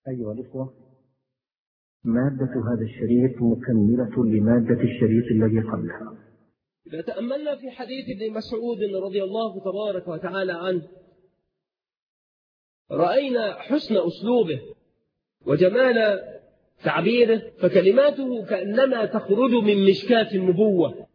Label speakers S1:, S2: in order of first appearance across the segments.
S1: أيها الأخوة، مادة هذا الشريط مكملة لمادة الشريط الذي قبلها.
S2: إذا تأملنا في حديث ابن مسعود رضي الله تبارك وتعالى عنه، رأينا حسن أسلوبه وجمال تعبيره، فكلماته كأنما تخرج من مشكاة النبوة.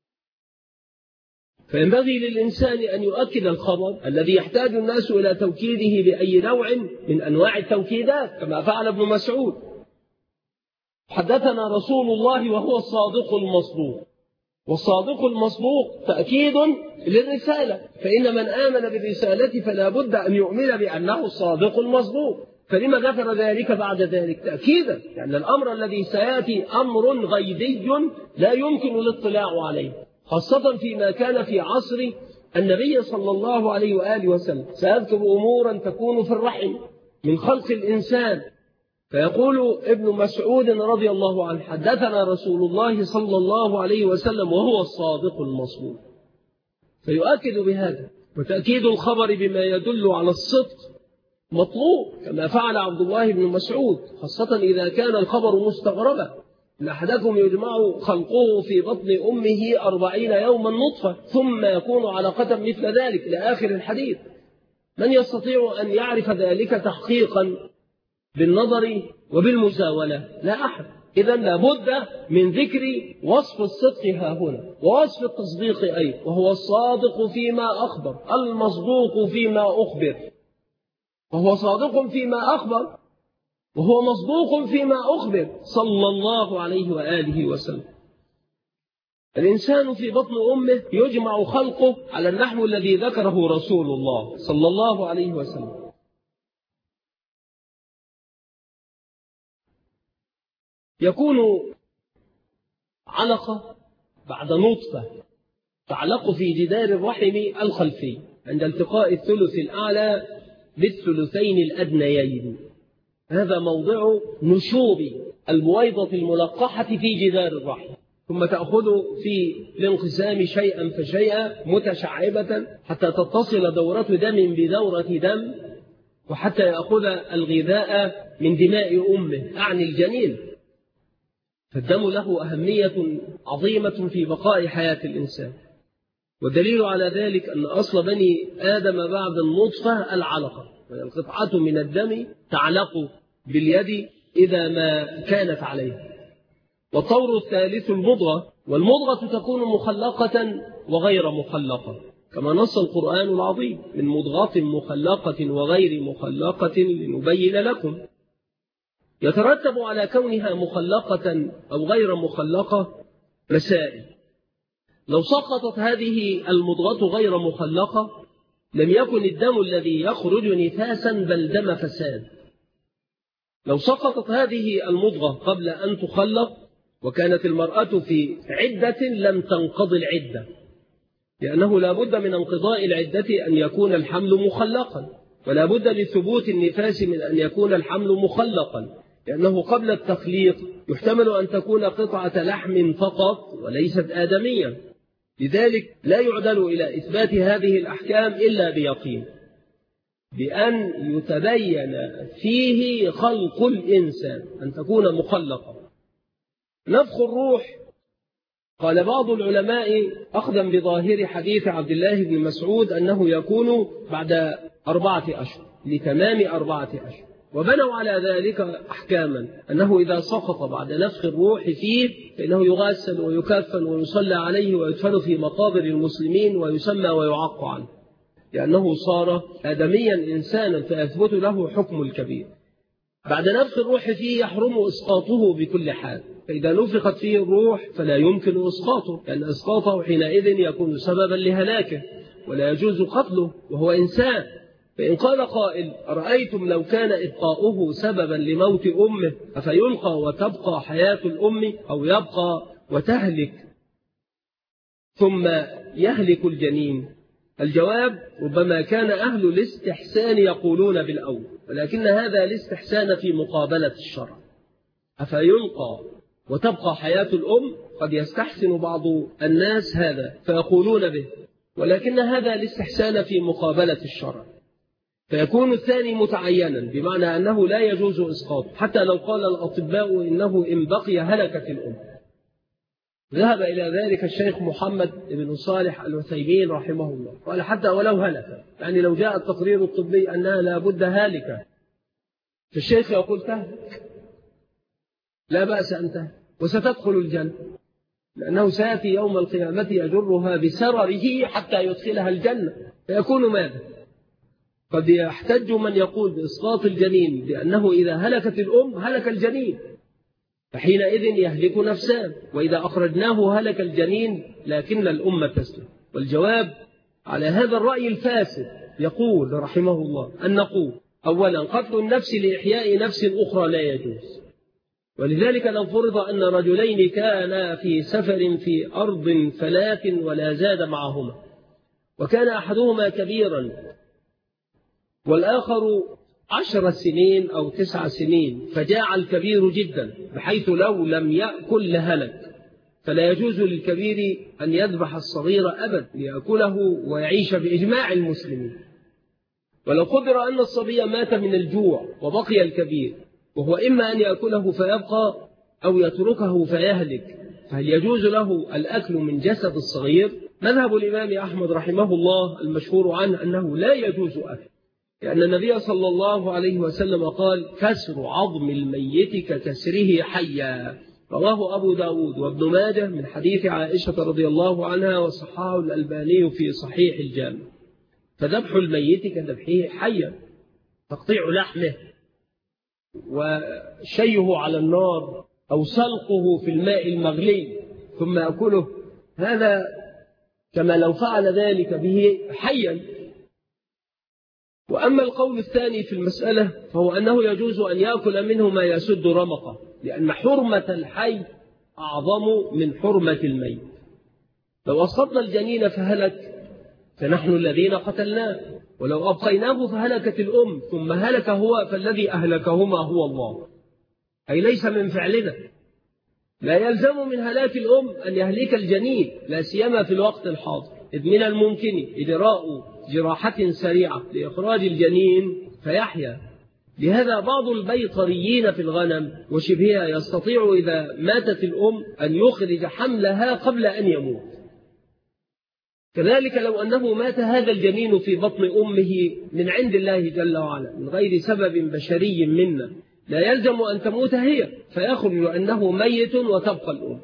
S2: فينبغي للإنسان أن يؤكد الخبر الذي يحتاج الناس إلى توكيده بأي نوع من أنواع التوكيدات، كما فعل ابن مسعود. حدثنا رسول الله وهو الصادق المصدوق، والصادق المصدوق تأكيد للرسالة، فإن من آمن بالرسالة فلا بد أن يؤمن بأنه الصادق المصدوق. فلما ذكر ذلك بعد ذلك؟ تأكيدا، لأن الأمر الذي سيأتي أمر غيبي لا يمكن الاطلاع عليه، خاصة فيما كان في عصر النبي صلى الله عليه وآله وسلم. سيذكر أمورا تكون في الرحم من خلق الإنسان، فيقول ابن مسعود رضي الله عنه: حدثنا رسول الله صلى الله عليه وسلم وهو الصادق المصدوق. فيؤكد بهذا، وتأكيد الخبر بما يدل على الصدق مطلوب، كما فعل عبد الله بن مسعود، خاصة إذا كان الخبر مستغربا: إن أحدكم يجمع خلقه في بطن أمه 40 يوما نطفة ثم يكون علقة مثل ذلك إلى آخر الحديث. من يستطيع أن يعرف ذلك تحقيقا بالنظر وبالمزاولة؟ لا أحد. إذن لابد من ذكر وصف الصدق ها هنا، ووصف التصديق أيضا، وهو الصادق فيما أخبر، المصدوق فيما أخبر. وهو صادق فيما أخبر وهو مصدوق فيما أخبر صلى الله عليه وآله وسلم. الإنسان في بطن أمه يجمع خلقه على النحو الذي ذكره رسول الله صلى الله عليه وسلم. يكون علقة بعد نطفة تعلق في جدار الرحم الخلفي عند التقاء الثلث الأعلى بالثلثين الأدنيين. هذا موضع نشوب البويضة الملقحة في جدار الرحم، ثم تأخذ في الانقسام شيئا فشيئا متشعبة حتى تتصل دورة دم بدورة دم، وحتى يأخذ الغذاء من دماء أمه، أعني الجنين. فالدم له أهمية عظيمة في بقاء حياة الإنسان، والدليل على ذلك أن أصل بني آدم بعد النطفة العلقة، وهي القطعة من الدم تعلق باليد إذا ما كانت عليه. والطور الثالث المضغة، والمضغة تكون مخلقة وغير مخلقة، كما نص القرآن العظيم: من مضغة مخلقة وغير مخلقة لنبين لكم. يترتب على كونها مخلقة أو غير مخلقة مسائل. لو سقطت هذه المضغة غير مخلقة لم يكن الدم الذي يخرج نفاسا بل دم فساد. لو سقطت هذه المضغة قبل أن تخلق وكانت المرأة في عدة لم تنقضي العدة، لأنه لا بد من انقضاء العدة أن يكون الحمل مخلقا، ولا بد لثبوت النفاس من أن يكون الحمل مخلقا، لأنه قبل التخليق يحتمل أن تكون قطعة لحم فقط وليست آدمية. لذلك لا يعدل إلى إثبات هذه الأحكام إلا بيقين، بأن يتبين فيه خلق الإنسان، أن تكون مخلقة. نفخ الروح، قال بعض العلماء أخذا بظاهر حديث عبد الله بن مسعود أنه يكون بعد 4 أشهر، لتمام 4 أشهر، وبنوا على ذلك أحكاما: أنه إذا سقط بعد نفخ الروح فيه فإنه يغسل ويكفن ويصلى عليه ويدفن في مقابر المسلمين ويسمى ويعق عنه، لأنه صار آدميا إنسانا فيثبت له حكم الكبير. بعد نفخ الروح فيه يحرم إسقاطه بكل حال، فإذا نفخت فيه الروح فلا يمكن إسقاطه، لأن إسقاطه حينئذ يكون سببا لهلاكه ولا يجوز قتله وهو إنسان. فإن قال قائل: أرأيتم لو كان إبقاؤه سببا لموت أمه أفيلقى وتبقى حياة الأم، أو يبقى وتهلك ثم يهلك الجنين؟ الجواب: ربما كان أهل الاستحسان يقولون بالأول، ولكن هذا الاستحسان في مقابلة الشرع. أفيلقى وتبقى حياة الأم قد يستحسن بعض الناس هذا فيقولون به، ولكن هذا الاستحسان في مقابلة الشرع. فيكون الثاني متعينا، بمعنى أنه لا يجوز إسقاطه، حتى لو قال الأطباء إنه إن بقي هلكت الأم. ذهب إلى ذلك الشيخ محمد بن صالح العثيمين رحمه الله، قال حتى ولو هلك، يعني لو جاء التقرير الطبي أنها لا بد هالكة، فالشيخ يقول تهلك، لا بأس أن تهلك وستدخل الجنة، لأنه سيأتي يوم القيامة يجرها بسرره حتى يدخلها الجنة، فيكون ماذا؟ قد يحتج من يقول بإسقاط الجنين بأنه إذا هلكت الأم هلك الجنين، فحينئذ يهلك نفسان، وإذا أخرجناه هلك الجنين لكن الأم تسلم. والجواب على هذا الرأي الفاسد يقول رحمه الله أن نقول أولا قتل النفس لإحياء نفس أخرى لا يجوز، ولذلك لو فرض أن رجلين كانا في سفر في أرض فلاة ولا زاد معهما، وكان أحدهما كبيرا والآخر 10 سنين أو 9 سنين، فجاع الكبير جدا بحيث لو لم يأكل لهلك، فلا يجوز للكبير أن يذبح الصغير أبدا ليأكله ويعيش بإجماع المسلمين. ولو قدر أن الصبي مات من الجوع وبقي الكبير، وهو إما أن يأكله فيبقى أو يتركه فيهلك، فهل يجوز له الأكل من جسد الصغير؟ مذهب الإمام أحمد رحمه الله المشهور عنه أنه لا يجوز أكل، لأن النبي صلى الله عليه وسلم قال كسر عظم الميت ككسره حيا، رواه أبو داود وابن ماجه من حديث عائشة رضي الله عنها، وصححه الألباني في صحيح الجامع. فذبح الميت كذبحه حيا، تقطيع لحمه وشيه على النار أو سلقه في الماء المغلي ثم يأكله، هذا كما لو فعل ذلك به حيا. وأما القول الثاني في المسألة فهو أنه يجوز أن يأكل منه ما يسد رمقه، لأن حرمة الحي أعظم من حرمة الميت. لو أسقطنا الجنين فهلك فنحن الذين قتلناه، ولو أبقيناه فهلكت الأم ثم هلك هو، فالذي أهلكهما هو الله، أي ليس من فعلنا. لا يلزم من هلاك الأم أن يهلك الجنين، لا سيما في الوقت الحاضر، إذ من الممكن إجراء جراحة سريعة لإخراج الجنين فيحيا. لهذا بعض البيطريين في الغنم وشبهها يستطيع إذا ماتت الأم أن يخرج حملها قبل أن يموت. كذلك لو أنه مات هذا الجنين في بطن أمه من عند الله جل وعلا من غير سبب بشري منا، لا يلزم أن تموت هي، فيخرج أنه ميت وتبقى الأم.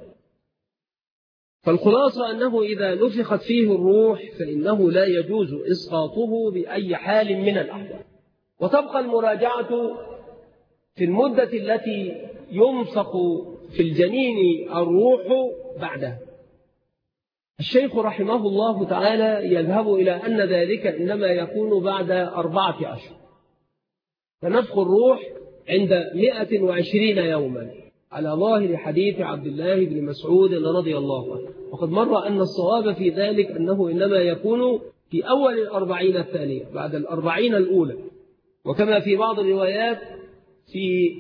S2: فالخلاصة أنه إذا نفخت فيه الروح فإنه لا يجوز إسقاطه بأي حال من الأحوال، وتبقى المراجعة في المدة التي يمسك في الجنين الروح بعدها. الشيخ رحمه الله تعالى يذهب إلى أن ذلك إنما يكون بعد 4 أشهر، فنفخ الروح عند 120 يوما على ظاهر حديث عبد الله بن مسعود رضي الله عنه. وقد مر أن الصواب في ذلك أنه إنما يكون في أول 40 الثانية بعد 40 الأولى، وكما في بعض الروايات في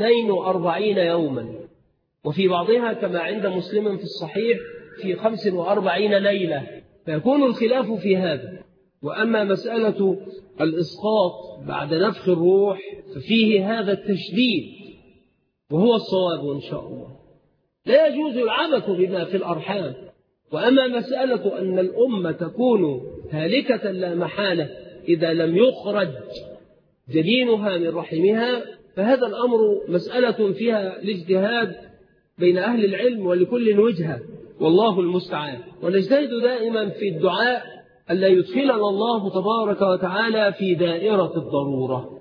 S2: 42 يوما، وفي بعضها كما عند مسلم في الصحيح في 45 ليلة، فيكون الخلاف في هذا. وأما مسألة الإسقاط بعد نفخ الروح ففيه هذا التشديد، وهو الصواب إن شاء الله. لا يجوز العبث بما في الأرحام. وأما مسألة أن الأمة تكون هالكة لا محالة إذا لم يخرج جنينها من رحمها، فهذا الأمر مسألة فيها الاجتهاد بين أهل العلم ولكل وجهة، والله المستعان. ونجتهد دائما في الدعاء ألا يدخلنا الله تبارك وتعالى في دائرة الضرورة،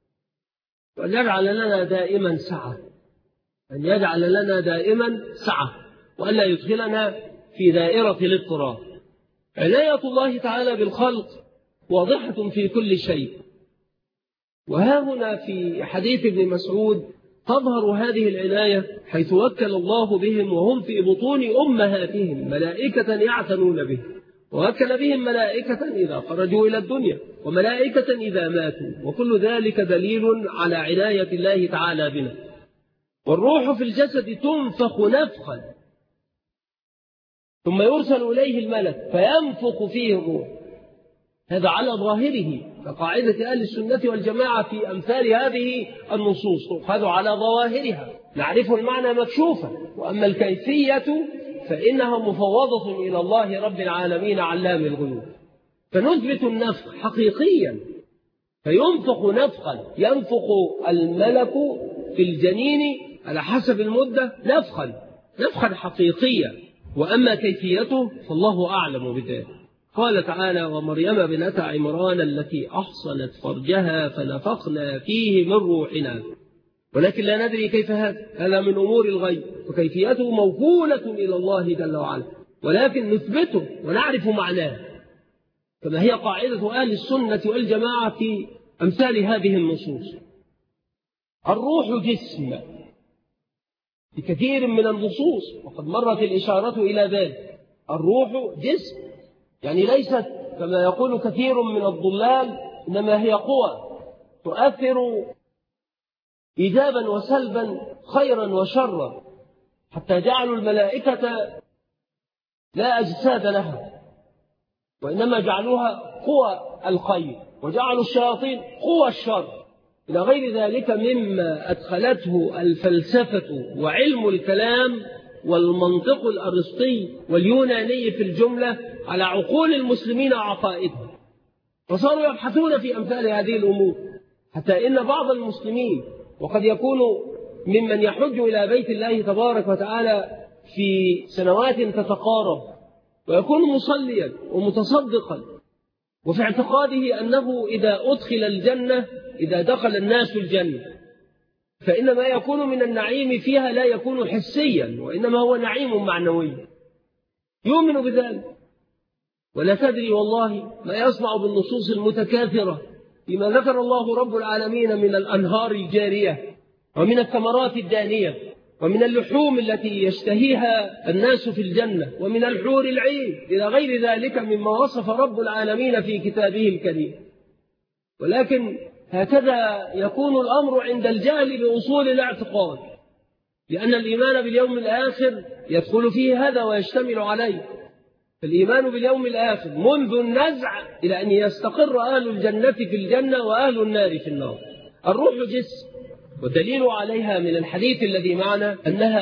S2: وأن يجعل لنا دائما سعة، أن يجعل لنا دائما سعة، وألا يدخلنا في دائرة الاضطرار. عناية الله تعالى بالخلق واضحة في كل شيء، وها هنا في حديث ابن مسعود تظهر هذه العناية، حيث وكل الله بهم وهم في بطون أمهاتهم ملائكة يعتنون به، ووكل بهم ملائكة إذا خرجوا إلى الدنيا، وملائكة إذا ماتوا، وكل ذلك دليل على عناية الله تعالى بنا. والروح في الجسد تنفخ نفخا ثم يرسل إليه الملك فينفخ فيه الروح، هذا على ظاهره، فقاعدة أهل السنة والجماعة في أمثال هذه النصوص تؤخذ على ظواهرها، نعرف المعنى مكشوفا، وأما الكيفية فإنها مفوضة إلى الله رب العالمين علام الغيوب. فنثبت النفخ حقيقيا، فينفخ نفخا، ينفخ الملك في الجنين على حسب المدة نفخا حقيقيا، وأما كيفيته فالله أعلم بذلك. قال تعالى: ومريم ابنة عمران التي أحصنت فرجها فنفخنا فيه من روحنا، ولكن لا ندري كيف هذا من أمور الغيب، وكيفيته موكولة إلى الله جل وعلا، ولكن نثبته ونعرف معناه، كما هي قاعدة أهل السنة والجماعة في أمثال هذه النصوص. الروح جسم في كثير من النصوص، وقد مرت الإشارة إلى ذلك. الروح جسم، يعني ليست كما يقول كثير من الضلال، إنما هي قوى تؤثر إيجابا وسلبا، خيرا وشرا، حتى جعلوا الملائكة لا أجساد لها، وإنما جعلوها قوى الخير، وجعلوا الشياطين قوى الشر، إلى غير ذلك مما أدخلته الفلسفة وعلم الكلام والمنطق الأرسطي واليوناني في الجملة على عقول المسلمين وعقائدهم، فصاروا يبحثون في أمثال هذه الأمور، حتى إن بعض المسلمين، وقد يكون ممن يحج إلى بيت الله تبارك وتعالى في سنوات تتقارب، ويكون مصليا ومتصدقا، وفي اعتقاده أنه إذا أدخل الجنة، إذا دخل الناس الجنة، فإن ما يكون من النعيم فيها لا يكون حسيا، وإنما هو نعيم معنوي، يؤمن بذلك، ولا تدري والله ما يصنع بالنصوص المتكاثرة بما ذكر الله رب العالمين من الأنهار الجارية، ومن الثمرات الدانية، ومن اللحوم التي يشتهيها الناس في الجنة، ومن الحور العين، إلى غير ذلك مما وصف رب العالمين في كتابه الكريم. ولكن هكذا يكون الأمر عند الجهل بأصول الاعتقاد، لأن الإيمان باليوم الآخر يدخل فيه هذا ويشتمل عليه. فالإيمان باليوم الآخر منذ النزع إلى أن يستقر أهل الجنة في الجنة وأهل النار في النار. الروح جسم، والدليل عليها من الحديث الذي معنا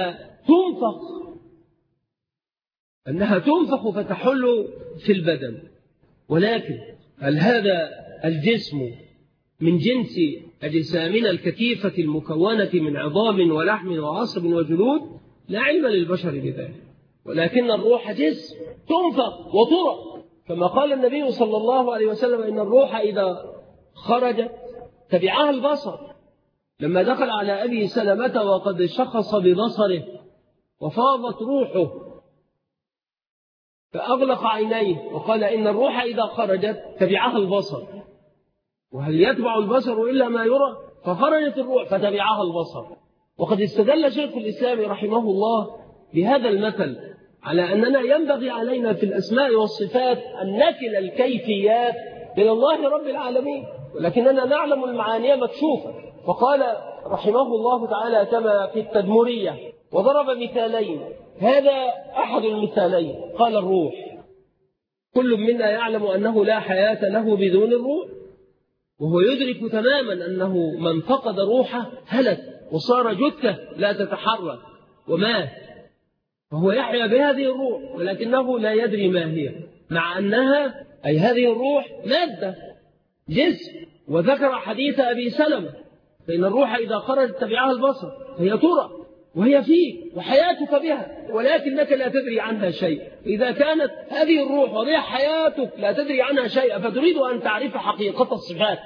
S2: أنها تنفخ فتحل في البدن. ولكن هل هذا الجسم من جنس أجسامنا الكثيفة المكونة من عظام ولحم وعصب وجلود؟ لا علم للبشر بذلك، ولكن الروح جسم تنفخ وترى، كما قال النبي صلى الله عليه وسلم: إن الروح إذا خرجت تبعها البصر. لما دخل على أبي سلمة وقد شخص ببصره وفاضت روحه فأغلق عينيه وقال: إن الروح إذا خرجت تبعها البصر، وهل يتبع البصر إلا ما يرى؟ فخرجت الروح فتبعها البصر. وقد استدل شيخ الإسلام رحمه الله بهذا المثل على أننا ينبغي علينا في الأسماء والصفات أن نكل الكيفيات إلى الله رب العالمين، ولكننا نعلم المعاني مكشوفة. وقال رحمه الله تعالى كما في التدمرية، وضرب مثالين، هذا أحد المثالين، قال: الروح كل منا يعلم أنه لا حياة له بدون الروح، وهو يدرك تماما أنه من فقد روحه هلك وصار جثة لا تتحرك ومات، فهو يحيا بهذه الروح ولكنه لا يدري ما هي، مع أنها أي هذه الروح مادة جسم. وذكر حديث أبي سلمة: فإن الروح إذا خرجت تبعها البصر، فهي ترى وهي فيك وحياتك بها، ولكنك لا تدري عنها شيء. إذا كانت هذه الروح وبها حياتك لا تدري عنها شيء، فتريد أن تعرف حقيقة الصفات،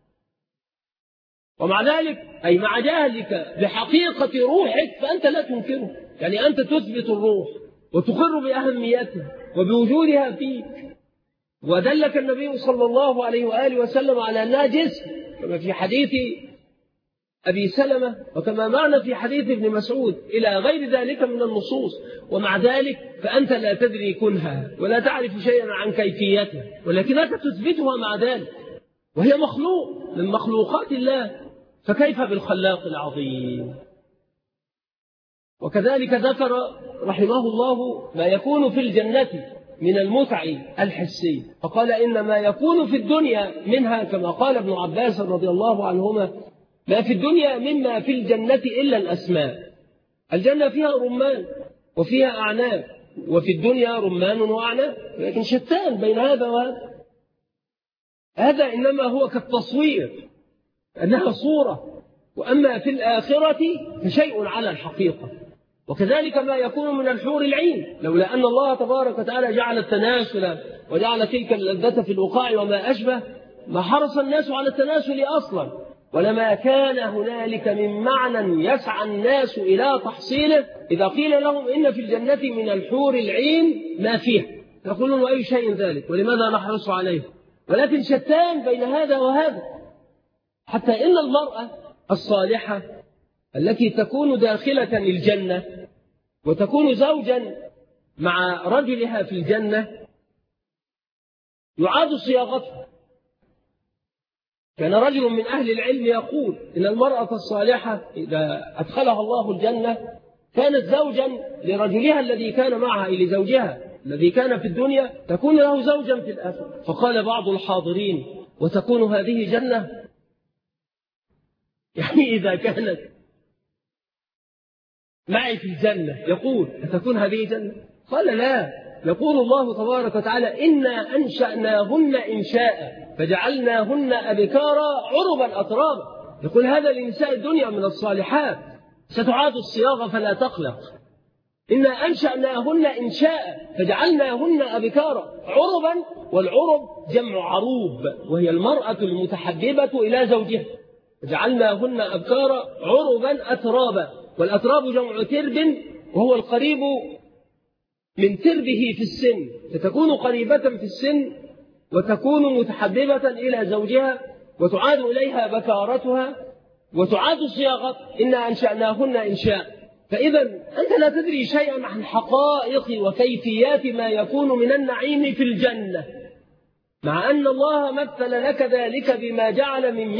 S2: ومع ذلك أي مع جهلك بحقيقة روحك فأنت لا تنكره، يعني أنت تثبت الروح وتقر بأهميتها وبوجودها فيك. ودلك النبي صلى الله عليه وآله وسلم على أنها جسم، كما في حديث أبي سلمة وكما معنا في حديث ابن مسعود إلى غير ذلك من النصوص. ومع ذلك فأنت لا تدري كنها ولا تعرف شيئا عن كيفيتها، ولكنك تثبتها مع ذلك، وهي مخلوق من مخلوقات الله، فكيف بالخلاق العظيم؟ وكذلك ذكر رحمه الله ما يكون في الجنة من المتع الحسية. فقال إن ما يكون في الدنيا منها كما قال ابن عباس رضي الله عنهما ما في الدنيا مما في الجنة إلا الأسماء. الجنة فيها رمان وفيها أعناب، وفي الدنيا رمان وأعناب، لكن شتان بين هذا وهذا. هذا إنما هو كالتصوير أنها صورة، وأما في الآخرة فشيء على الحقيقة. وكذلك ما يكون من الحور العين، لولا أن الله تبارك وتعالى جعل التناسل وجعل تلك اللذة في الوقاع وما أشبه ما حرص الناس على التناسل أصلا، ولما كان هنالك من معنى يسعى الناس إلى تحصيله إذا قيل لهم إن في الجنة من الحور العين ما فيها يقولون أي شيء ذلك ولماذا نحرص عليه. ولكن شتان بين هذا وهذا، حتى إن المرأة الصالحة التي تكون داخلة الجنة وتكون زوجا مع رجلها في الجنة يعاد صياغتها. كان رجل من أهل العلم يقول إن المرأة الصالحة إذا أدخلها الله الجنة كانت زوجا لرجلها الذي كان معها، لزوجها الذي كان في الدنيا تكون له زوجا في الآخرة. فقال بعض الحاضرين وتكون هذه جنة؟ يعني إذا كانت معي في الجنة يقول أتكون هذه جنة؟ قال لا، يقول الله تبارك وتعالى إنا أنشأناهن إنشاء فجعلناهن أبكارا عربا أترابا. يقول هذا لنساء الدنيا من الصالحات، ستعاد الصياغة فلا تقلق. إنا أنشأناهن إنشاء فجعلناهن أبكارا عربا، والعرب جمع عروب وهي المرأة المتحببة إلى زوجها. فجعلناهن أبكارا عربا أترابا، والأتراب جمع ترب وهو القريب من تربه في السن، فتكون قريبة في السن وتكون متحببة إلى زوجها وتعاد إليها بكارتها وتعاد صياغة إنا أنشأناهن إنشاء. فإذا أنت لا تدري شيئا عن حقائق وكيفيات ما يكون من النعيم في الجنة، مع أن الله مثل لك ذلك بما جعل من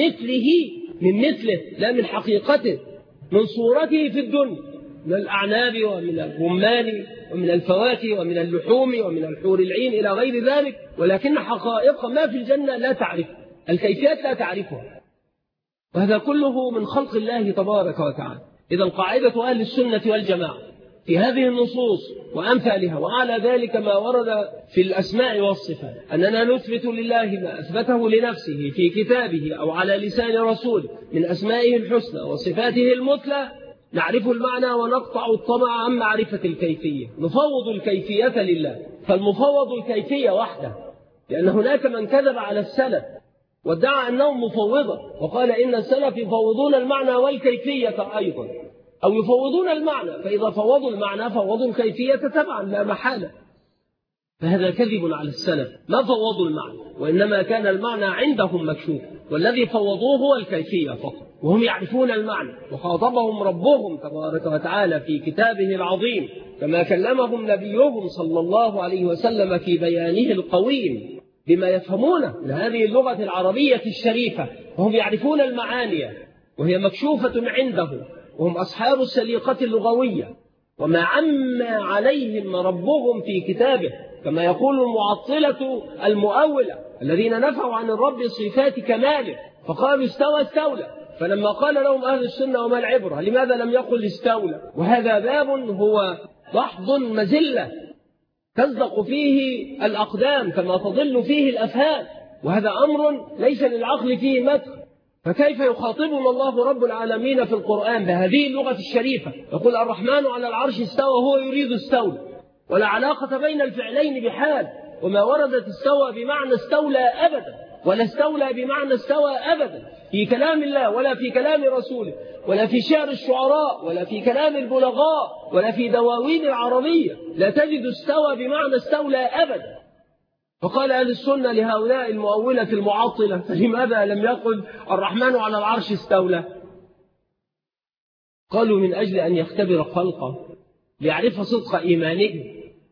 S2: مثله لا من حقيقته، من صورته في الدنيا، من الأعناب ومن الرمان ومن الفواكه ومن اللحوم ومن الحور العين إلى غير ذلك، ولكن حقائق ما في الجنة لا تعرف، الكيفيات لا تعرفها، وهذا كله من خلق الله تبارك وتعالى. إذا قاعدة أهل السنة والجماعة في هذه النصوص وأمثالها وعلى ذلك ما ورد في الأسماء والصفات أننا نثبت لله ما أثبته لنفسه في كتابه أو على لسان رسوله من أسمائه الحسنى وصفاته المثلى، نعرف المعنى ونقطع الطمع عن معرفة الكيفية، نفوض الكيفية لله. فالمفوض الكيفية وحده، لأن هناك من كذب على السلف وادعى أنهم مفوضة وقال إن السلف يفوضون المعنى والكيفية أيضا، أو يفوضون المعنى، فإذا فوضوا المعنى فوضوا الكيفية تبعا لا محالة. فهذا كذب على السلف، ما فوضوا المعنى وإنما كان المعنى عندهم مكشوف، والذي فوضوه هو الكيفية فقط، وهم يعرفون المعنى. وخاطبهم ربهم تبارك وتعالى في كتابه العظيم كما كلمهم نبيهم صلى الله عليه وسلم في بيانه القويم بما يفهمونه من هذه اللغة العربية الشريفة، وهم يعرفون المعاني وهي مكشوفة عندهم، وهم أصحاب السليقة اللغوية، وما عم عليهم ربهم في كتابه، كما يقول المعطلة المؤولة الذين نفوا عن الرب صفات كماله فقالوا استولى، فلما قال لهم أهل السنة وما العبرة لماذا لم يقل استولى؟ وهذا باب هو ضحض مزلة تزدق فيه الأقدام كما تضل فيه الأفهام، وهذا أمر ليس للعقل فيه مدخل. فكيف يخاطبنا الله رب العالمين في القرآن بهذه اللغة الشريفة؟ يقول الرحمن على العرش استوى، هو يريد استولى، ولا علاقة بين الفعلين بحال، وما وردت استوى بمعنى استولى أبدا، ولا استولى بمعنى استوى أبدا في كلام الله ولا في كلام رسوله ولا في شعر الشعراء ولا في كلام البلغاء ولا في دواوين العربية، لا تجد استوى بمعنى استولى أبدا. فقال أهل السنة لهؤلاء المؤولة المعطلة فلماذا لم يقل الرحمن على العرش استولى؟ قالوا من أجل أن يختبر خلقه ليعرف صدق إيمانهم.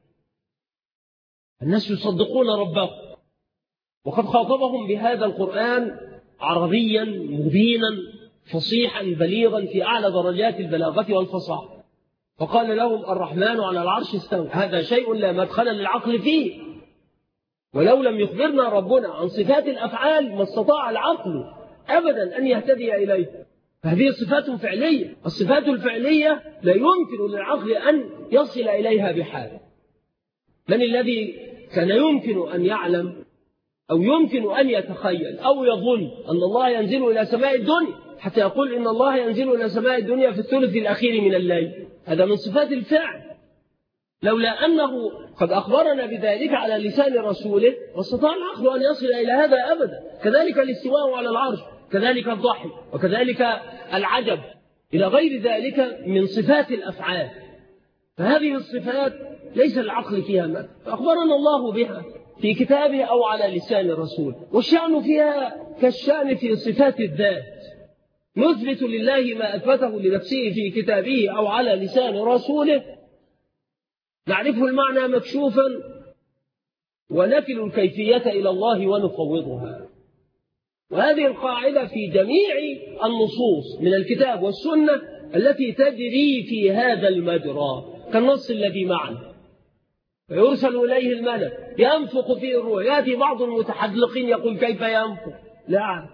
S2: الناس يصدقون ربهم، وقد خاطبهم بهذا القرآن عربيا مبينا فصيحا بليغا في أعلى درجات البلاغة والفصاحة. فقال لهم الرحمن على العرش استوى. هذا شيء لا مدخل للعقل فيه، ولو لم يخبرنا ربنا عن صفات الأفعال ما استطاع العقل أبدا أن يهتدي إليه. فهذه صفات فعلية، الصفات الفعلية لا يمكن للعقل أن يصل إليها بحال. من الذي كان يمكن أن يعلم أو يمكن أن يتخيل أو يظن أن الله ينزل إلى سماء الدنيا حتى يقول إن الله ينزل إلى سماء الدنيا في الثلث الأخير من الليل؟ هذا من صفات الفعل، لولا أنه قد أخبرنا بذلك على لسان رسوله واستطاع العقل أن يصل إلى هذا أبدا. كذلك الاستواء على العرش، كذلك الضحك، وكذلك العجب، إلى غير ذلك من صفات الأفعال. فهذه الصفات ليس العقل فيها مدى، فأخبرنا الله بها في كتابه أو على لسان الرسول. والشأن فيها كالشأن في صفات الذات، نثبت لله ما أثبته لنفسه في كتابه أو على لسان رسوله، نعرفه المعنى مكشوفا، ونكل الكيفية إلى الله ونفوضها. وهذه القاعدة في جميع النصوص من الكتاب والسنة التي تجري في هذا المجرى، كالنص الذي معنا. فيرسل إليه الملك ينفخ فيه الروح، يأتي بعض المتحدلقين يقول كيف ينفخ؟ لا.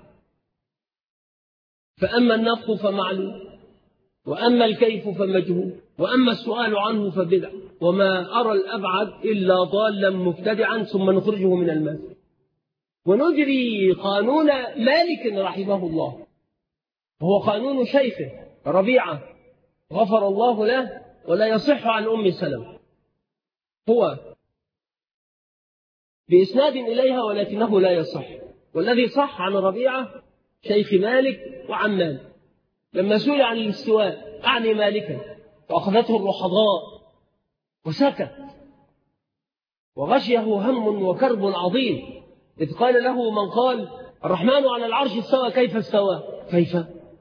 S2: فأما النفخ فمعلوم، وأما الكيف فمجهول، وأما السؤال عنه فبدع، وما أرى الأبعد إلا ضالا مبتدعا ثم نخرجه من المسجد. ونجري قانون مالك رحمه الله، وهو قانون شيخه ربيعة غفر الله له، ولا يصح عن أم سلمة، هو بإسناد إليها ولكنه لا يصح. والذي صح عن ربيعة شيخ مالك وعن مالك، لما سئل عن الاستواء أعني مالكا فأخذته الرحضاء وسكت، وغشيه هم وكرب عظيم، إذ قال له من قال الرحمن على العرش استوى كيف استوى؟ كيف؟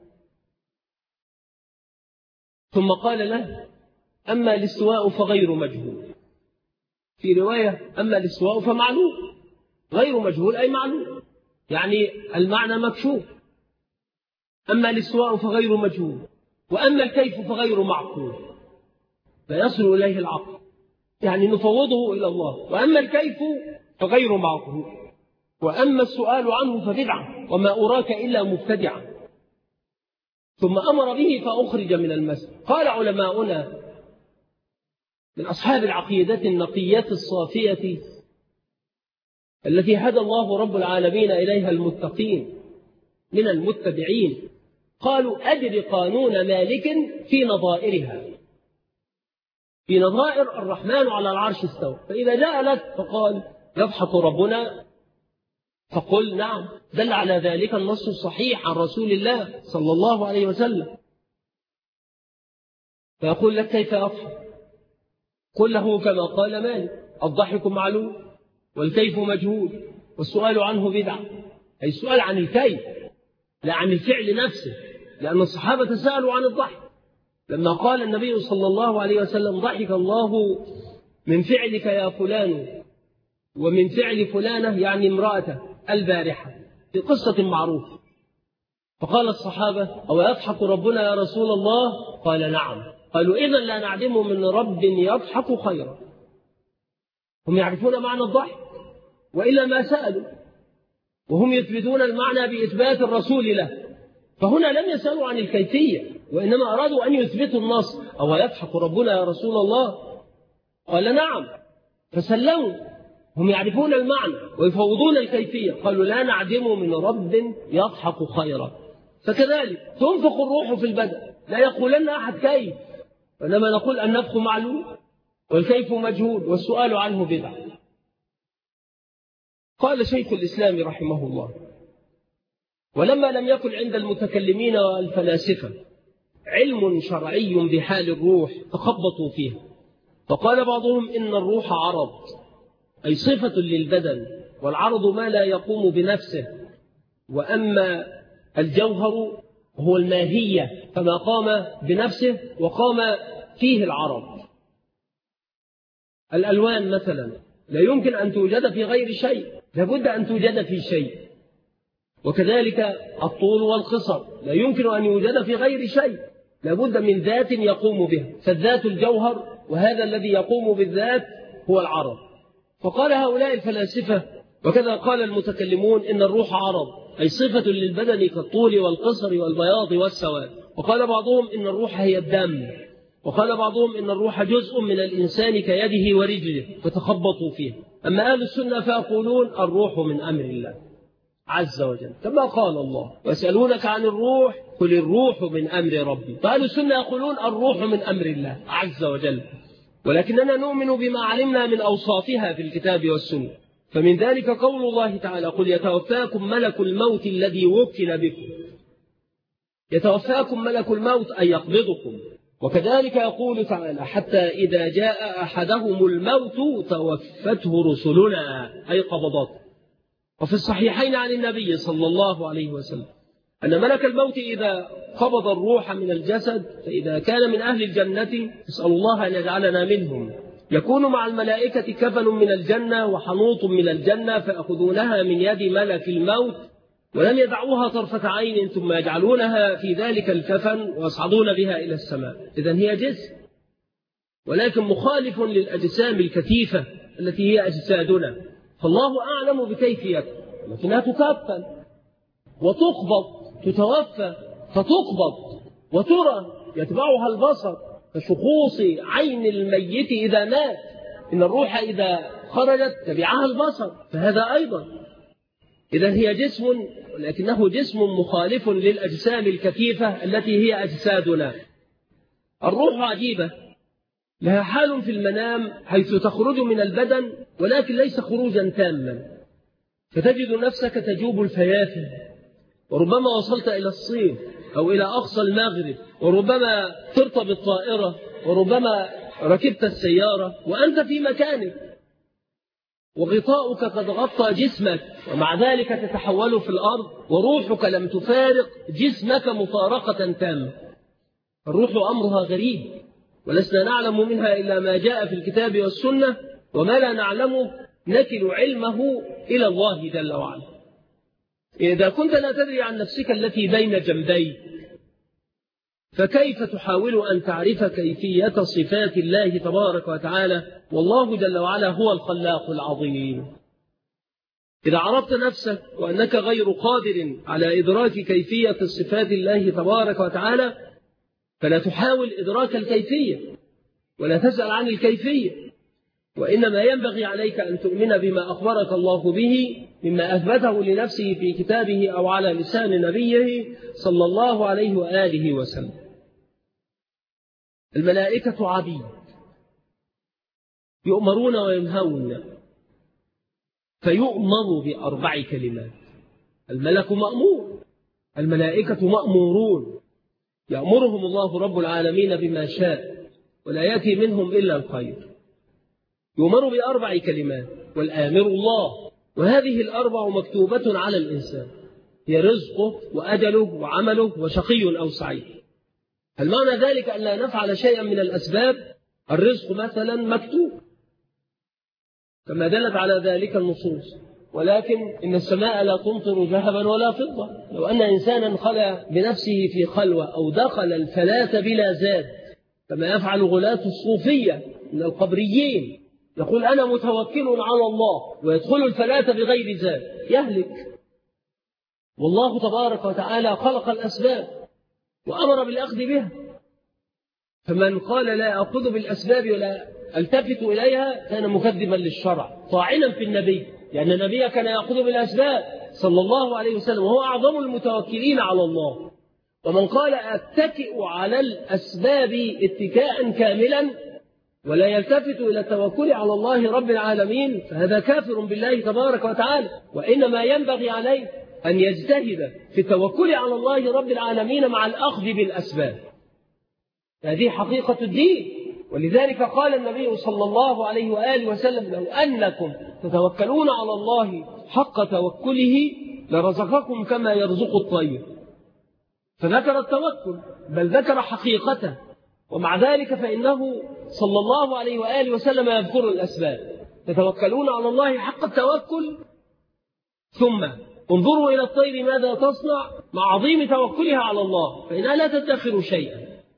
S2: ثم قال له أما الاستواء فغير مجهول، في رواية أما الاستواء فمعلوم، غير مجهول أي معلوم، يعني المعنى مكشوف. أما الاستواء فغير مجهول، وأما الكيف فغير معقول، فيصل إليه العقل، يعني نفوضه إلى الله. وأما الكيف فغير معقول، وأما السؤال عنه فبدعة، وما أراك إلا مبتدعا. ثم أمر به فأخرج من المسجد. قال علماؤنا من أصحاب العقيدة النقية الصافية التي هدى الله رب العالمين إليها المتقين من المتبعين، قالوا أجر قانون مالك في نظائرها، في نظائر الرحمن على العرش استوى. فإذا جاء لك فقال يضحك ربنا فقل نعم، دل على ذلك النص الصحيح عن رسول الله صلى الله عليه وسلم. فيقول لك كيف يضحك؟ قل له كما قال مالك الضحك معلوم والكيف مجهول والسؤال عنه بدعة، أي السؤال عن الكيف لا عن الفعل نفسه، لأن الصحابة سألوا عن الضحك لما قال النبي صلى الله عليه وسلم ضحك الله من فعلك يا فلان ومن فعل فلانة، يعني امرأته البارحة، في قصة معروفة. فقال الصحابة أو يضحك ربنا يا رسول الله؟ قال نعم. قالوا إذن لا نعدم من رب يضحك خيرا. هم يعرفون معنى الضحك وإلا ما سألوا، وهم يثبتون المعنى بإثبات الرسول له. فهنا لم يسألوا عن الكيفية، وإنما أرادوا أن يثبتوا النص. أو يضحك ربنا يا رسول الله؟ قال نعم، فسلموا. هم يعرفون المعنى ويفوضون الكيفية، قالوا لا نعدم من رب يضحك خيرا. فكذلك تنفخ الروح في البدن، لا يقولن أحد كيف، وإنما نقول النفخ معلوم والكيف مجهول والسؤال عنه بدعة. قال شيخ الإسلام رحمه الله ولما لم يكن عند المتكلمين والفلاسفة علم شرعي بحال الروح تخبطوا فيها، فقال بعضهم إن الروح عرض، أي صفة للبدن، والعرض ما لا يقوم بنفسه، وأما الجوهر هو الماهية فما قام بنفسه وقام فيه العرض. الألوان مثلا لا يمكن أن توجد في غير شيء، لابد أن توجد في شيء. وكذلك الطول والقصر لا يمكن أن يوجد في غير شيء، لابد من ذات يقوم بها، فالذات الجوهر، وهذا الذي يقوم بالذات هو العرض. فقال هؤلاء الفلاسفة وكذا قال المتكلمون إن الروح عرض، أي صفة للبدن كالطول والقصر والبياض والسواد. وقال بعضهم إن الروح هي الدم، وقال بعضهم إن الروح جزء من الإنسان كيده ورجله فتخبطوا فيه. أما أهل السنة فيقولون الروح من أمر الله عز وجل كما قال الله ويسألونك عن الروح قل الروح من أمر ربي. فأهل السنة يقولون الروح من أمر الله عز وجل، ولكننا نؤمن بما علمنا من أوصافها في الكتاب والسنة. فمن ذلك قول الله تعالى قل يتوفاكم ملك الموت الذي وكل بكم. يتوفاكم ملك الموت أي يقبضكم. وكذلك يقول تعالى حتى إذا جاء أحدهم الموت توفته رسلنا أي قبضات. وفي الصحيحين عن النبي صلى الله عليه وسلم أن ملك الموت إذا قبض الروح من الجسد فإذا كان من أهل الجنة نسأل الله أن يجعلنا منهم يكون مع الملائكة كفن من الجنة وحنوط من الجنة فيأخذونها من يد ملك الموت ولم يدعوها طرفة عين ثم يجعلونها في ذلك الكفن ويصعدون بها إلى السماء. إذن هي جسم ولكن مخالف للأجسام الكثيفة التي هي أجسادنا، فالله أعلم بكيفيته، لكنها تكفن وتقبض، تتوفى فتقبض وترى يتبعها البصر كشخوص عين الميت إذا مات، إن الروح إذا خرجت تبعها البصر، فهذا أيضا. إذن هي جسم ولكنه جسم مخالف للأجسام الكثيفة التي هي أجسادنا. الروح عجيبة، لها حال في المنام حيث تخرج من البدن ولكن ليس خروجا تاما، فتجد نفسك تجوب الفيافي، وربما وصلت إلى الصين أو إلى أقصى المغرب، وربما طرت بالطائرة، وربما ركبت السيارة وأنت في مكانك وغطاؤك قد غطى جسمك، ومع ذلك تتحول في الأرض وروحك لم تفارق جسمك مفارقة تامة. الروح أمرها غريب ولسنا نعلم منها إلا ما جاء في الكتاب والسنة، وما لا نعلمه نكل علمه إلى الله جل وعلا. إذا كنت لا تدري عن نفسك التي بين جنبيك فكيف تحاول أن تعرف كيفية صفات الله تبارك وتعالى، والله جل وعلا هو الخلاق العظيم. إذا عرفت نفسك وأنك غير قادر على إدراك كيفية صفات الله تبارك وتعالى فلا تحاول إدراك الكيفية ولا تسأل عن الكيفية، وإنما ينبغي عليك أن تؤمن بما أخبرك الله به مما أثبته لنفسه في كتابه أو على لسان نبيه صلى الله عليه وآله وسلم. الملائكة عبيد يؤمرون وينهون، فيؤمر بأربع كلمات. الملك مأمور، الملائكة مأمورون، يأمرهم الله رب العالمين بما شاء ولا يأتي منهم إلا الخير. يؤمر بأربع كلمات والآمر الله، وهذه الأربع مكتوبة على الإنسان، هي رزقه وأجله وعمله وشقي أو سعيد. هل معنى ذلك أن لا نفعل شيئا من الأسباب؟ الرزق مثلا مكتوب كما دلت على ذلك النصوص، ولكن إن السماء لا تمطر ذهبا ولا فضة. لو أن إنسانا خلى بنفسه في خلوة أو دخل الفلاة بلا زاد كما يفعل غلاة الصوفية من القبريين، يقول أنا متوكل على الله ويدخل الفلاة بغير زاد، يهلك. والله تبارك وتعالى خلق الأسباب وأمر بالأخذ بها، فمن قال لا أخذ بالأسباب ولا التفت إليها كان مكذبا للشرع طاعنا في النبي، لأن النبي كان يأخذ بالأسباب صلى الله عليه وسلم وهو أعظم المتوكلين على الله. ومن قال أتكئ على الأسباب اتكاء كاملا ولا يلتفت إلى التوكل على الله رب العالمين فهذا كافر بالله تبارك وتعالى، وإنما ينبغي عليه أن يجتهد في التوكل على الله رب العالمين مع الأخذ بالأسباب. هذه حقيقة الدين. ولذلك قال النبي صلى الله عليه وآله وسلم لو أنكم تتوكلون على الله حق توكله لرزقكم كما يرزق الطير، فذكر التوكل بل ذكر حقيقته، ومع ذلك فإنه صلى الله عليه وآله وسلم يذكر الأسباب. تتوكلون على الله حق التوكل، ثم انظروا إلى الطير ماذا تصنع مع عظيم توكلها على الله، فإنها لا تدخر شيئا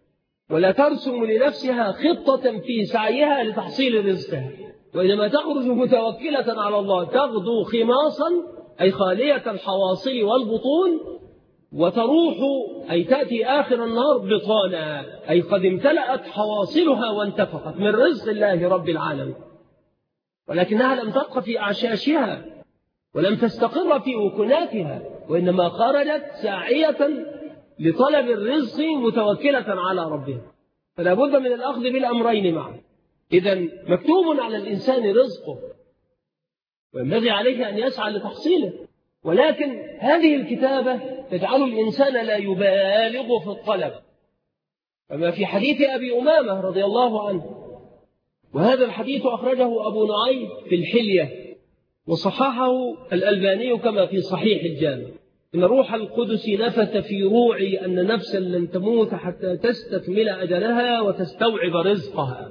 S2: ولا ترسم لنفسها خطة في سعيها لتحصيل رزقها، وإنما تخرج متوكلة على الله، تغدو خماصا أي خالية الحواصل والبطون، وتروح أي تأتي آخر النهار بطانا أي قد امتلأت حواصلها وانتفقت من رزق الله رب العالمين، ولكنها لم تبق في أعشاشها ولم تستقر في وكناتها، وإنما خرجت ساعية لطلب الرزق متوكلة على ربها. فلا بد من الأخذ بالأمرين معا. إذن مكتوب على الإنسان رزقه وينبغي عليه أن يسعى لتحصيله، ولكن هذه الكتابة تجعل الإنسان لا يبالغ في الطلب، كما في حديث أبي أمامة رضي الله عنه، وهذا الحديث أخرجه أبو نعيم في الحلية وصححه الألباني كما في صحيح الجامع: إن روح القدس نفث في روعي أن نفسا لن تموت حتى تستكمل أجلها وتستوعب رزقها،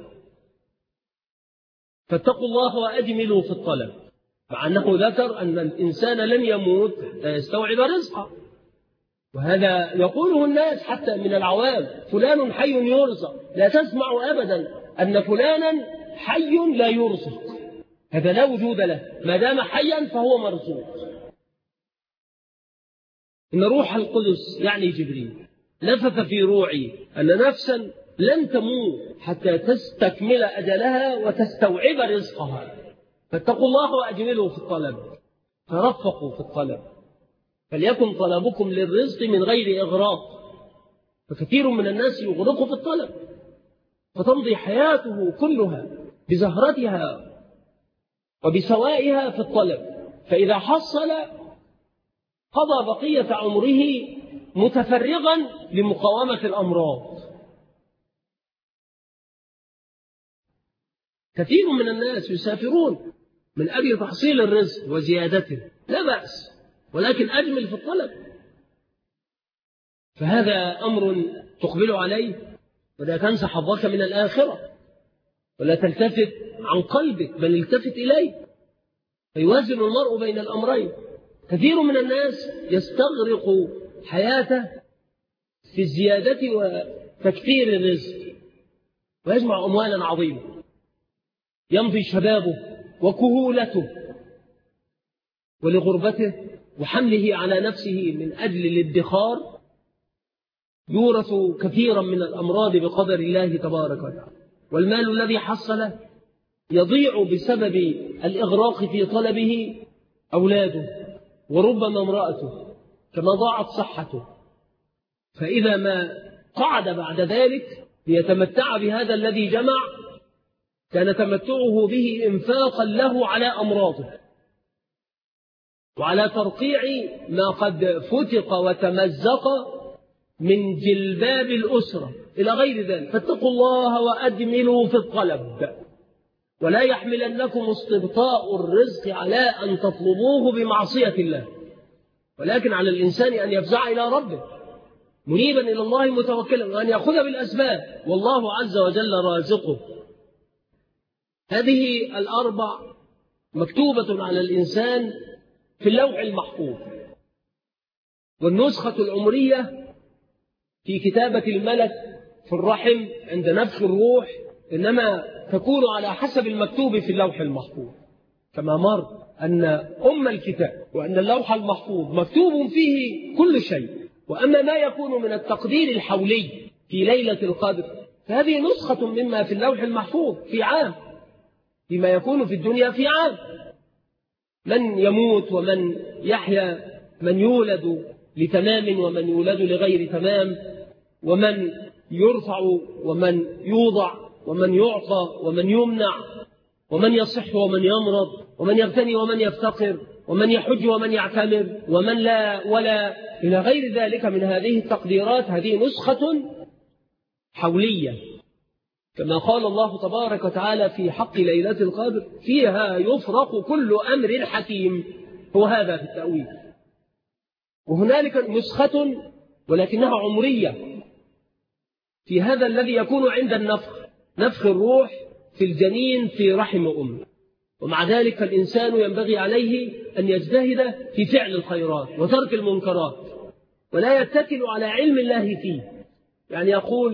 S2: فاتقوا الله وأجملوا في الطلب، مع أنه ذكر أن الإنسان لن يموت حتى يستوعب رزقه، وهذا يقوله الناس حتى من العوام: فلان حي يرزق. لا تسمع أبدا أن فلانا حي لا يرزق، هذا لا وجود له، ما دام حيا فهو مرزوق. إن روح القدس يعني جبريل نفث في روعي أن نفسا لن تموت حتى تستكمل أجلها وتستوعب رزقها، فاتقوا الله وأجملوا في الطلب، ترفقوا في الطلب، فليكن طلبكم للرزق من غير إغراق. فكثير من الناس يغرق في الطلب، فتمضي حياته كلها بزهرتها وبسوائها في الطلب، فإذا حصل قضى بقية عمره متفرغا لمقاومة الأمراض. كثير من الناس يسافرون من أجل تحصيل الرزق وزيادته، لا بأس، ولكن أجمل في الطلب، فهذا أمر تقبل عليه، ولا تنسى حظك من الآخرة، ولا تلتفت عن قلبك بل التفت إليه، فيوازن المرء بين الأمرين. كثير من الناس يستغرق حياته في الزيادة وتكثير الرزق، ويجمع أموالا عظيمة، يمضي شبابه وكهولته ولغربته وحمله على نفسه من أجل الادخار يورث كثيرا من الأمراض بقدر الله تبارك وتعالى، والمال الذي حصله يضيع بسبب الإغراق في طلبه أولاده وربما امرأته، كما ضاعت صحته، فإذا ما قعد بعد ذلك ليتمتع بهذا الذي جمع كان تمتعه به إنفاقا له على أمراضه وعلى ترقيع ما قد فتق وتمزق من جلباب الأسرة إلى غير ذلك. فاتقوا الله وأجملوا في الطلب، ولا يحملنكم استبطاء الرزق على أن تطلبوه بمعصية الله، ولكن على الإنسان أن يفزع إلى ربه منيبا إلى الله متوكلا، وأن يأخذ بالأسباب، والله عز وجل رازقه. هذه الأربع مكتوبة على الإنسان في اللوح المحفوظ، والنسخة العمرية في كتابة الملك في الرحم عند نفخ الروح إنما تكون على حسب المكتوب في اللوح المحفوظ، كما مر أن أم الكتاب وأن اللوح المحفوظ مكتوب فيه كل شيء. وأما ما يكون من التقدير الحولي في ليلة القدر فهذه نسخة مما في اللوح المحفوظ في عام، فيما يكون في الدنيا في عام، من يموت ومن يحيا، من يولد لتمام ومن يولد لغير تمام، ومن يرفع ومن يوضع، ومن يعطى ومن يمنع، ومن يصح ومن يمرض، ومن يغتني ومن يفتقر، ومن يحج ومن يعتمر، ومن لا ولا إلى غير ذلك من هذه التقديرات. هذه نسخة حولية، كما قال الله تبارك وتعالى في حق ليلة القدر: فيها يفرق كل أمر حكيم. هو هذا في التأويل. وهنالك نسخة ولكنها عمرية في هذا الذي يكون عند نفخ الروح في الجنين في رحم أمه، ومع ذلك الإنسان ينبغي عليه أن يجتهد في فعل الخيرات وترك المنكرات، ولا يتكل على علم الله فيه، يعني يقول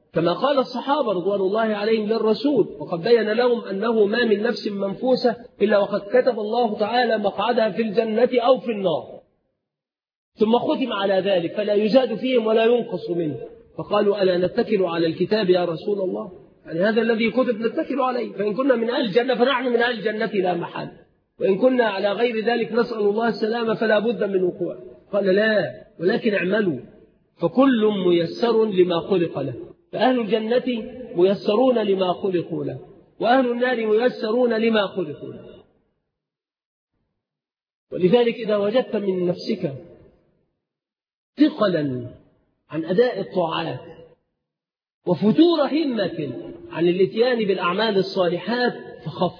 S2: كما قال الصحابة رضوان الله عليهم للرسول، وقد بين لهم أنه ما من نفس منفوسة إلا وقد كتب الله تعالى مقعدها في الجنة أو في النار، ثم ختم على ذلك فلا يزاد فيهم ولا ينقص منه. فقالوا ألا نتكل على الكتاب يا رسول الله؟ يعني هذا الذي كتب نتكل عليه، فإن كنا من أهل الجنة فنحن من أهل الجنة لا محل، وإن كنا على غير ذلك نسأل الله السلامة فلا بد من وقوع. قال لا، ولكن اعملوا فكل ميسر لما خلق له، فأهل الجنة ميسرون لما خلقوا له، وأهل النار ميسرون لما خلقوا له. ولذلك إذا وجدت من نفسك ثقلا عن أداء الطاعات وفتور همة عن الاتيان بالأعمال الصالحات فخف،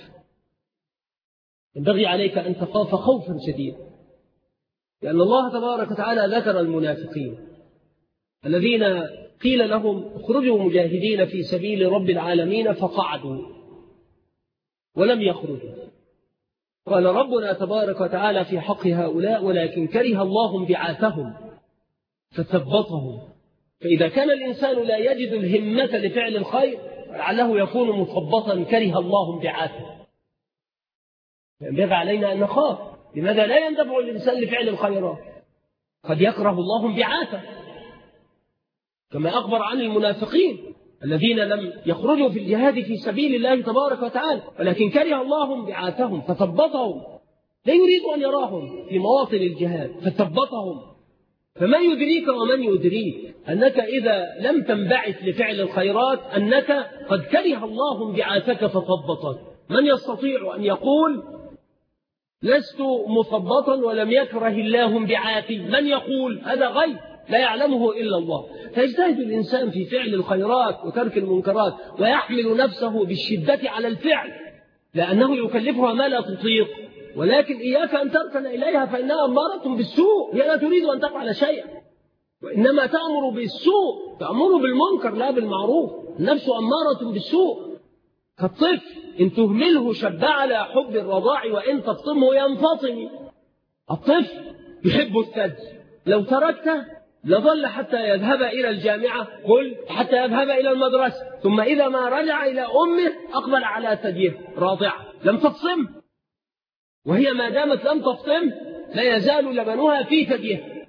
S2: ينبغي عليك أن تخاف خوفا شديدا، لأن الله تبارك وتعالى ذكر المنافقين الذين قيل لهم اخرجوا مجاهدين في سبيل رب العالمين فقعدوا ولم يخرجوا. قال ربنا تبارك وتعالى في حق هؤلاء ولكن كره الله بعاثهم فثبطهم. فإذا كان الإنسان لا يجد الهمة لفعل الخير لعله يكون مثبطا كره الله بعاثه. ينبغي علينا أن نخاف. لماذا لا يندفع الإنسان لفعل الخيرات؟ قد يكره الله بعاثه، كما أخبر عن المنافقين الذين لم يخرجوا في الجهاد في سبيل الله تبارك وتعالى، ولكن كره الله بعاثهم فثبطهم، لا يريد أن يراهم في مواطن الجهاد فثبطهم. فما يدريك ومن يدريك أنك إذا لم تنبعث لفعل الخيرات أنك قد كره الله بعاثك فثبطك. من يستطيع أن يقول لست مثبطا ولم يكره الله بعاثي؟ من يقول؟ هذا غيب لا يعلمه إلا الله. فيجتهد الإنسان في فعل الخيرات وترك المنكرات ويحمل نفسه بالشدة على الفعل لأنه يكلفها ما لا تطيق، ولكن إياك أن تركن إليها فإنها أمارة بالسوء، هي لا تريد أن تفعل شيئا وإنما تأمر بالسوء، تأمر بالمنكر لا بالمعروف. النفس أمارة بالسوء كالطفل إن تهمله شب على حب الرضاع وإن تفطمه ينفطم. الطفل يحب الثلج، لو تركته لظل حتى يذهب إلى الجامعة، قل حتى يذهب إلى المدرسة، ثم إذا ما رجع إلى أمه أقبل على ثديه راضعة لم تفطم، وهي ما دامت لم تفطم لا يزال لبنها في ثديه.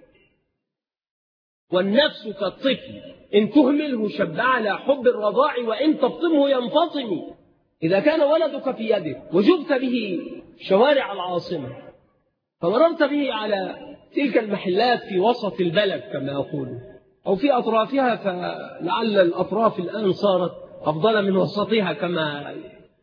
S2: والنفس كالطفل إن تهمله شب على حب الرضاع وإن تفطمه ينفطم. إذا كان ولدك في يدك وجبت به شوارع العاصمة فمررت به على تلك المحلات في وسط البلد كما يقولون أو في أطرافها، فلعل الأطراف الآن صارت أفضل من وسطها كما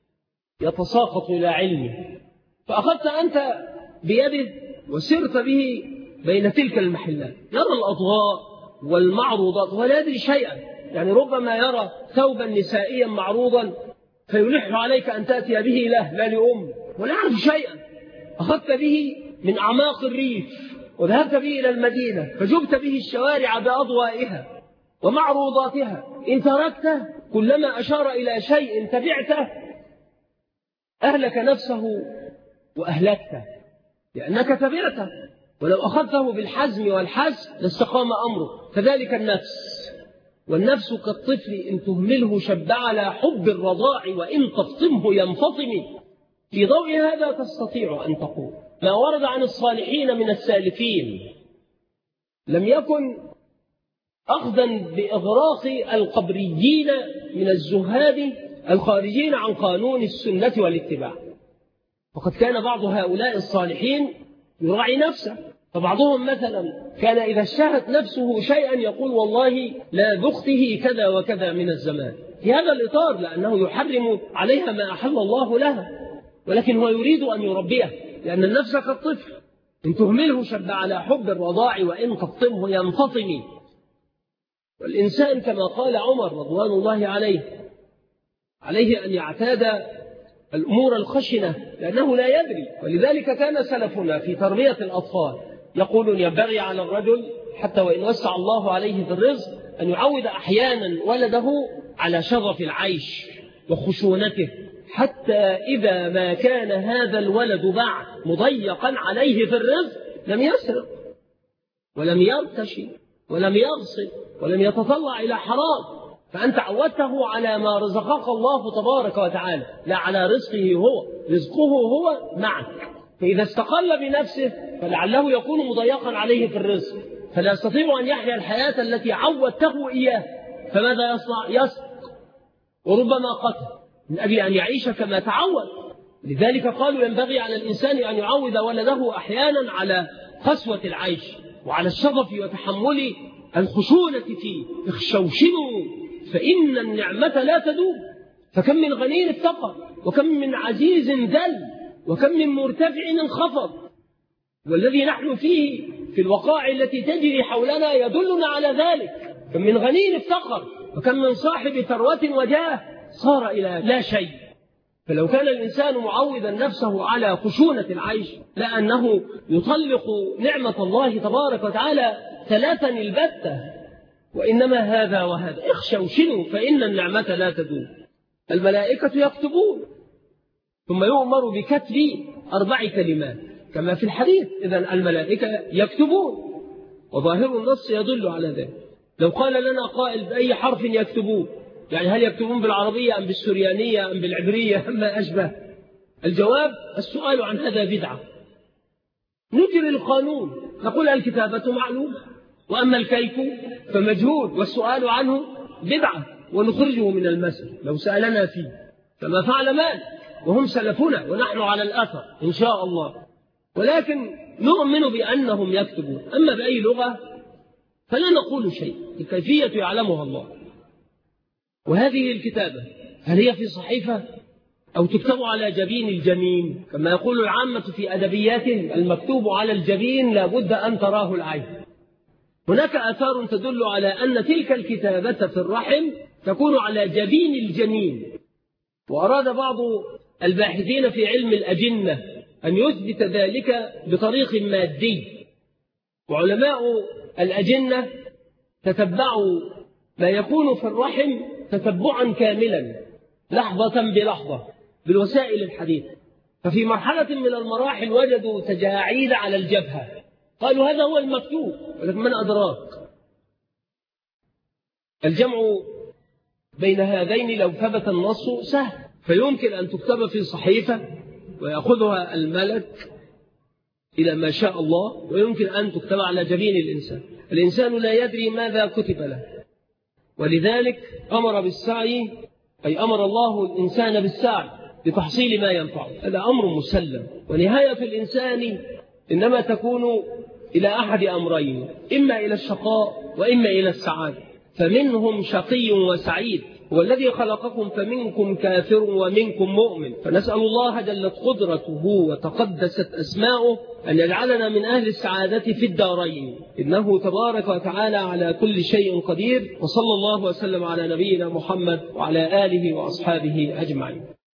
S2: يتساقط إلى علمه، فأخذت أنت بيده وسرت به بين تلك المحلات يرى الأضواء والمعروضات ولا يدري شيئا، يعني ربما يرى ثوبا نسائيا معروضا فيلح عليك أن تأتي به له لا لأم ولا يعرف شيئا. أخذت به من أعماق الريف وذهبت به إلى المدينة فجبت به الشوارع بأضوائها ومعروضاتها، إن تركته كلما أشار إلى شيء تبعته أهلك نفسه وأهلكته لأنك تبعته، ولو أخذته بالحزم والحزم لاستقام أمره. كذلك النفس، والنفس كالطفل إن تهمله شب على حب الرضاع وإن تفطمه ينفطم. في ضوء هذا تستطيع أن تقول ما ورد عن الصالحين من السالفين لم يكن أخذا بإغراق القبريين من الزهاد الخارجين عن قانون السنة والاتباع، وقد كان بعض هؤلاء الصالحين يراعي نفسه، فبعضهم مثلا كان إذا اشتهت نفسه شيئا يقول والله لا ذقته كذا وكذا من الزمان في هذا الإطار لأنه يحرم عليها ما أحل الله لها، ولكن هو يريد أن يربيه لأن النفس كالطفل إن تهمله شب على حب الرضاع وإن تفطمه ينفطم. والإنسان كما قال عمر رضوان الله عليه أن يعتاد الأمور الخشنة لأنه لا يدري، ولذلك كان سلفنا في تربية الأطفال يقولون ينبغي على الرجل حتى وإن وسع الله عليه في الرزق أن يعود أحيانا ولده على شرف العيش وخشونته، حتى إذا ما كان هذا الولد بعد مضيقا عليه في الرزق لم يسرق ولم يرتشي ولم يغصب ولم يتطلع إلى حرام، فأنت عودته على ما رزقك الله تبارك وتعالى، لا على رزقه هو، رزقه هو معك. فإذا استقل بنفسه فلعله يكون مضيقا عليه في الرزق، فلا يستطيع أن يحيا الحياة التي عودته إياه. فماذا يصنع؟ يسرق وربما قتل من أجل أن يعيش كما تعود. لذلك قالوا ينبغي على الإنسان أن يعود ولده أحيانا على قسوة العيش وعلى الشظف وتحمل الخشونة فيه. اخشوشنوا فإن النعمة لا تدوم. فكم من غني افتقر، وكم من عزيز ذل، وكم من مرتفع انخفض. والذي نحن فيه في الوقائع التي تجري حولنا يدلنا على ذلك. كم من غني افتقر، وكم من صاحب ثروة وجاه صار إلى لا شيء. فلو كان الإنسان معودا نفسه على خشونة العيش لأنه يطلق نعمة الله تبارك وتعالى ثلاثا البتة. وإنما هذا وهذا. اخشوشنوا فإن النعمة لا تدوم. الملائكة يكتبون، ثم يؤمر بكتب 4 كلمات كما في الحديث. إذن الملائكة يكتبون، وظاهر النص يدل على ذلك. لو قال لنا قائل بأي حرف يكتبون، يعني هل يكتبون بالعربية أم بالسريانية أم بالعبرية أم ما أشبه؟ الجواب: السؤال عن هذا بدعة. نجري القانون، نقول الكتابة معلومة، وأما الكيف فمجهول، والسؤال عنه بدعة، ونخرجه من المسجد لو سألنا فيه، كما فعل مالك، وهم سلفنا ونحن على الأثر إن شاء الله. ولكن نؤمن بأنهم يكتبون. أما بأي لغة فلا نقول شيء، الكيفية يعلمها الله. وهذه الكتابة هل هي في صحيفة أو تكتب على جبين الجنين؟ كما يقول العامة في أدبياتهم: المكتوب على الجبين لابد أن تراه العين. هناك آثار تدل على أن تلك الكتابة في الرحم تكون على جبين الجنين. وأراد بعض الباحثين في علم الأجنة أن يثبت ذلك بطريق مادي. وعلماء الأجنة تتبعوا ما يكون في الرحم تتبعا كاملا لحظة بلحظة بالوسائل الحديثة. ففي مرحلة من المراحل وجدوا تجاعيد على الجبهة، قالوا هذا هو المكتوب، ولكن من أدراك؟ الجمع بين هذين لو ثبت النص سهل، فيمكن أن تكتب في صحيفة ويأخذها الملك إلى ما شاء الله، ويمكن أن تكتب على جبين الإنسان. الإنسان لا يدري ماذا كتب له، ولذلك أمر بالسعي، أي أمر الله الإنسان بالسعي لتحصيل ما ينفعه. هذا أمر مسلم. ونهاية الإنسان إنما تكون إلى أحد أمرين: إما إلى الشقاء وإما إلى السعادة. فمنهم شقي وسعيد، والذي خلقكم فمنكم كافر ومنكم مؤمن. فنسأل الله جلت قدرته وتقدست أسماؤه أن يجعلنا من أهل السعادة في الدارين، إنه تبارك وتعالى على كل شيء قدير. وصلى الله وسلم على نبينا محمد وعلى آله وأصحابه أجمعين.